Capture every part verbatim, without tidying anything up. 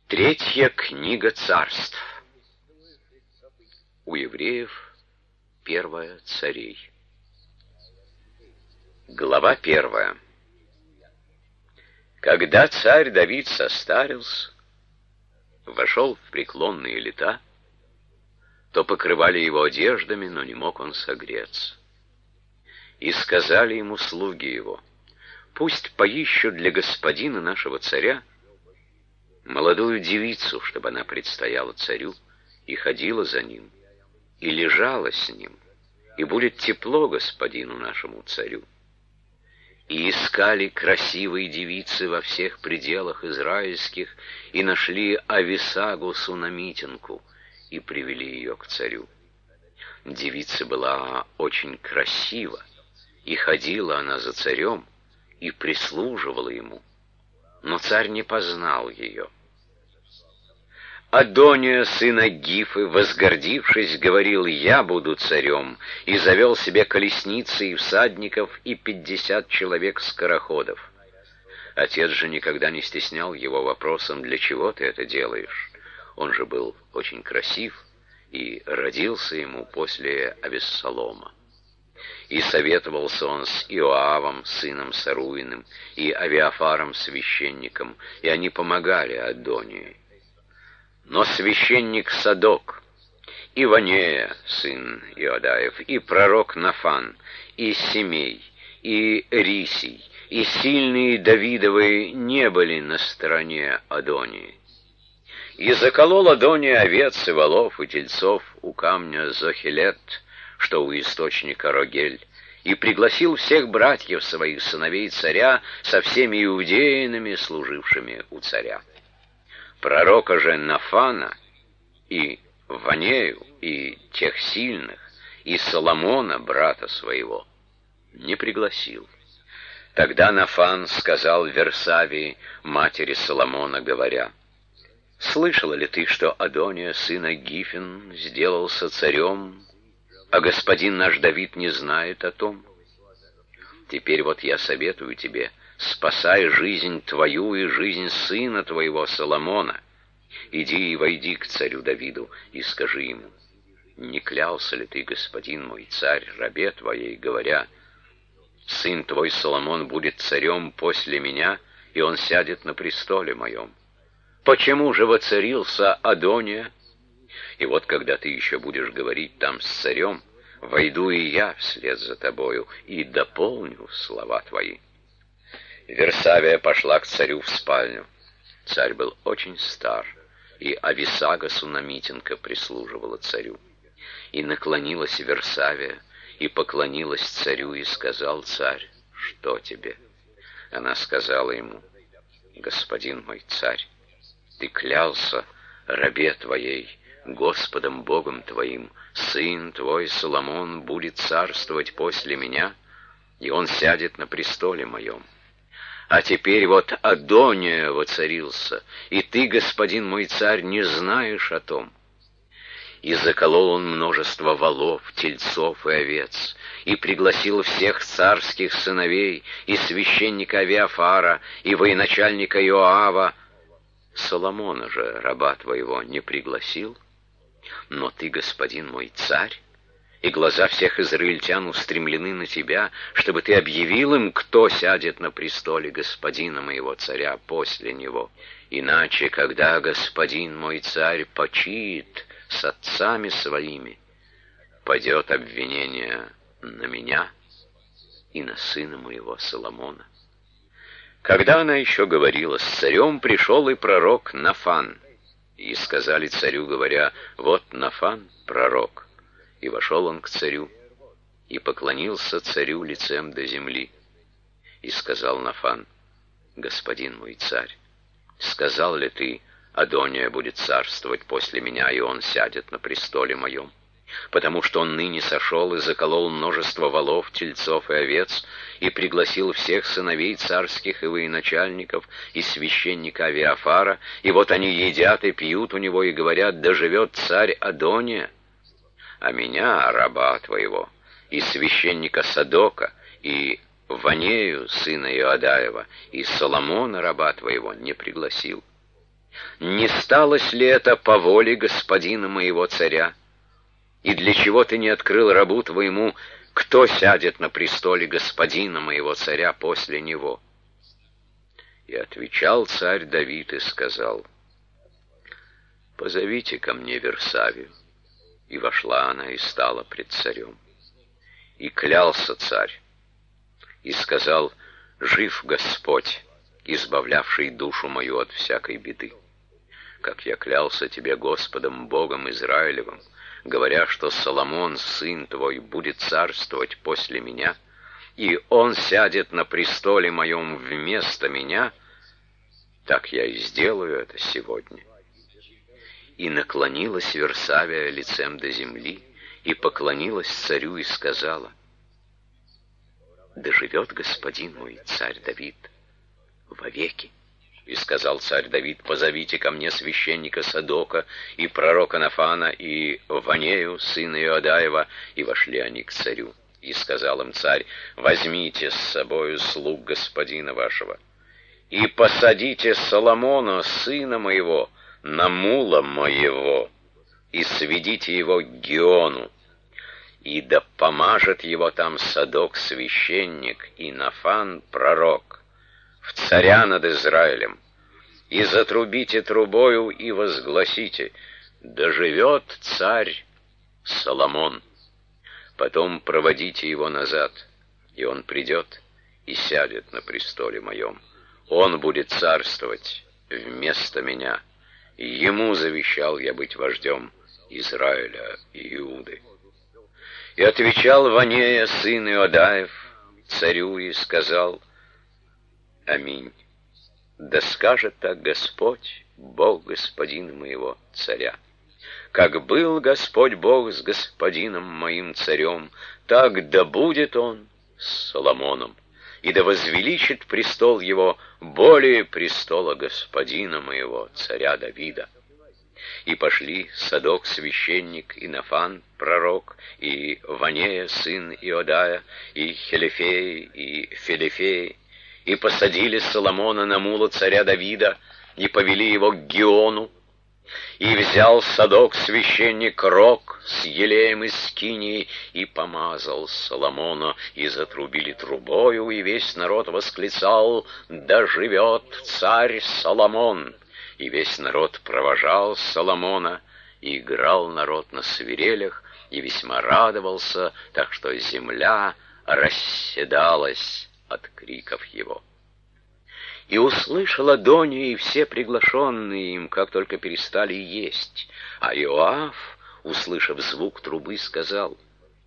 Третья книга царств. У евреев первая царей. Глава первая. Когда царь Давид состарился, вошел в преклонные лета, то покрывали его одеждами, но не мог он согреться. И сказали ему слуги его: пусть поищут для господина нашего царя молодую девицу, чтобы она предстояла царю и ходила за ним, и лежала с ним, и будет тепло господину нашему царю. И искали красивые девицы во всех пределах израильских, и нашли Ависагу сунамитянку, и привели ее к царю. Девица была очень красива, и ходила она за царем, и прислуживала ему, но царь не познал ее. Адония, сына Гифы, возгордившись, говорил: «Я буду царем», и завел себе колесницы и всадников и пятьдесят человек скороходов. Отец же никогда не стеснял его вопросом: «Для чего ты это делаешь?» Он же был очень красив, и родился ему после Авессалома. И советовался он с Иоавом, сыном Саруиным, и Авиафаром, священником, и они помогали Адонии. Но священник Садок, и Ванея, сын Иодаев, и пророк Нафан, и Семей, и Рисий, и сильные Давидовы не были на стороне Адонии. И заколол Адония овец и волов и тельцов у камня Зохелет, что у источника Рогель, и пригласил всех братьев своих, сыновей царя, со всеми иудеянами, служившими у царя. Пророка же Нафана, и Ванею, и тех сильных, и Соломона, брата своего, не пригласил. Тогда Нафан сказал Версавии, матери Соломона, говоря: «Слышала ли ты, что Адония, сына Гифин, сделался царем, а господин наш Давид не знает о том? Теперь вот я советую тебе: спасай жизнь твою и жизнь сына твоего Соломона. Иди и войди к царю Давиду и скажи ему: не клялся ли ты, господин мой царь, рабе твоей, говоря: сын твой Соломон будет царем после меня, и он сядет на престоле моем? Почему же воцарился Адония? И вот когда ты еще будешь говорить там с царем, войду и я вслед за тобою и дополню слова твои». Версавия пошла к царю в спальню. Царь был очень стар, и Ависага сунамитянка прислуживала царю. И наклонилась Версавия, и поклонилась царю, и сказал царь: «Что тебе?» Она сказала ему: «Господин мой царь, ты клялся рабе твоей, Господом Богом твоим, сын твой Соломон будет царствовать после меня, и он сядет на престоле моем. А теперь вот Адония воцарился, и ты, господин мой царь, не знаешь о том». И заколол он множество волов, тельцов и овец, и пригласил всех царских сыновей, и священника Авиафара, и военачальника Иоава. Соломона же, раба твоего, не пригласил. Но ты, господин мой царь, и глаза всех израильтян устремлены на тебя, чтобы ты объявил им, кто сядет на престоле господина моего царя после него. Иначе, когда господин мой царь почиет с отцами своими, падет обвинение на меня и на сына моего Соломона». Когда она еще говорила с царем, пришел и пророк Нафан, и сказали царю, говоря: «Вот Нафан, пророк». И вошел он к царю, и поклонился царю лицем до земли. И сказал Нафан: «Господин мой царь, сказал ли ты: Адония будет царствовать после меня, и он сядет на престоле моем? Потому что он ныне сошел и заколол множество волов, тельцов и овец, и пригласил всех сыновей царских и военачальников, и священника Авиафара, и вот они едят и пьют у него, и говорят: да живет царь Адония. А меня, раба твоего, и священника Садока, и Ванею, сына Иодаева, и Соломона, раба твоего, не пригласил. не сталось ли это по воле господина моего царя? И для чего ты не открыл рабу твоему, кто сядет на престоле господина моего царя после него?» И отвечал царь Давид и сказал: «Позовите ко мне Версавию». И вошла она и стала пред царем. И клялся царь, и сказал: «Жив Господь, избавлявший душу мою от всякой беды, как я клялся тебе Господом Богом Израилевым, говоря, что Соломон, сын твой, будет царствовать после меня, и он сядет на престоле моем вместо меня, так я и сделаю это сегодня». И наклонилась Версавия лицем до земли, и поклонилась царю, и сказала: «Да живет господин мой, царь Давид, вовеки». И сказал царь Давид: «Позовите ко мне священника Садока и пророка Нафана и Ванею, сына Иоадаева». И вошли они к царю. И сказал им царь: «Возьмите с собою слуг господина вашего, и посадите Соломона, сына моего, на мула моего, и сведите его к Гиону, и да помажет его там Садок священник и Нафан пророк в царя над Израилем, и затрубите трубою и возгласите: да живет царь Соломон. Потом проводите его назад, и он придет и сядет на престоле моем. Он будет царствовать вместо меня. Ему завещал я быть вождем Израиля и Иуды». И отвечал Ванея, сын Иоадаев, царю, и сказал: «Аминь. Да скажет так Господь, Бог господина моего царя. Как был Господь Бог с господином моим царем, так да будет он с Соломоном, и да возвеличит престол его более престола господина моего царя Давида». И пошли Садок священник, и Нафан пророк, и Ванея сын Иодая, и Хелефей, и Фелефей, и посадили Соломона на мула царя Давида, и повели его к Гиону. И взял Садок священник рог с елеем из скинии, и помазал Соломона, и затрубили трубою, и весь народ восклицал: да живет царь Соломон. И весь народ провожал Соломона, и играл народ на свирелях, и весьма радовался, так что земля расседалась от криков его. И услышал Адония и все приглашенные им, как только перестали есть. А Иоав, услышав звук трубы, сказал: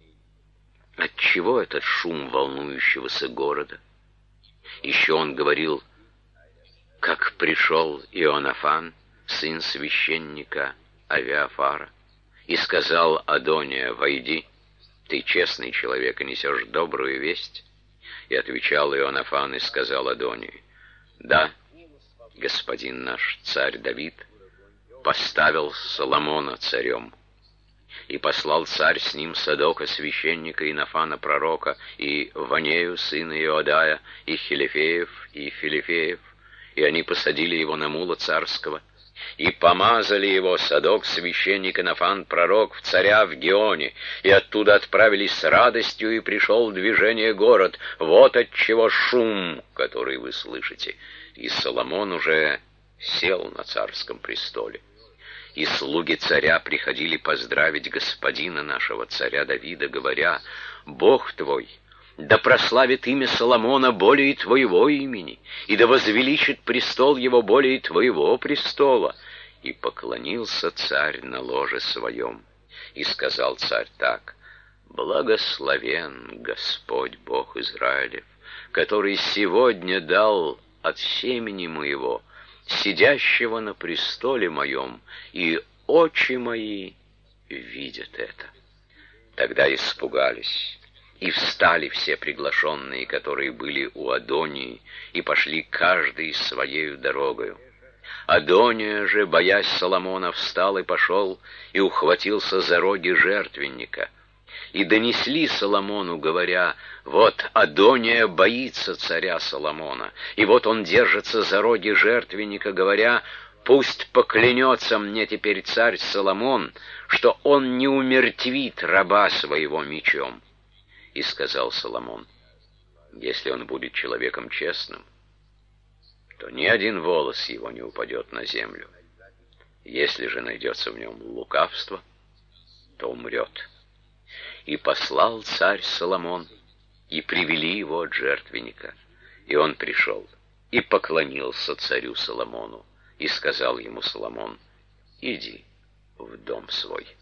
«Отчего этот шум волнующегося города?» Еще он говорил, как пришел Ионафан, сын священника Авиафара, и сказал Адония: «Войди, ты честный человек и несешь добрую весть». И отвечал Ионафан и сказал Адонии: «Да, господин наш царь Давид поставил Соломона царем». И послал царь с ним Садока священника и Нафана пророка, и Ванею сына Иодая, и Хелефеев, и Филифеев, и они посадили его на мула царского, и помазали его Садок священник и Нафан пророк в царя в Гионе, и оттуда отправились с радостью, и пришел в движение город. Вот отчего шум, который вы слышите. И Соломон уже сел на царском престоле. И слуги царя приходили поздравить господина нашего царя Давида, говоря: «Бог твой да прославит имя Соломона более твоего имени, и да возвеличит престол его более твоего престола». И поклонился царь на ложе своем, и сказал царь так: «Благословен Господь Бог Израилев, который сегодня дал от семени моего, сидящего на престоле моем, и очи мои видят это». Тогда испугались, и встали все приглашенные, которые были у Адонии, и пошли каждый своею дорогою. Адония же, боясь Соломона, встал и пошел, и ухватился за роги жертвенника. И донесли Соломону, говоря: «Вот Адония боится царя Соломона, и вот он держится за роги жертвенника, говоря: Пусть поклянется мне теперь царь Соломон, что он не умертвит раба своего мечом. И сказал Соломон: если он будет человеком честным, то ни один волос его не упадет на землю. Если же найдется в нем лукавство, то умрет. И послал царь Соломон, и привели его от жертвенника. И он пришел и поклонился царю Соломону, и сказал ему Соломон: иди в дом свой.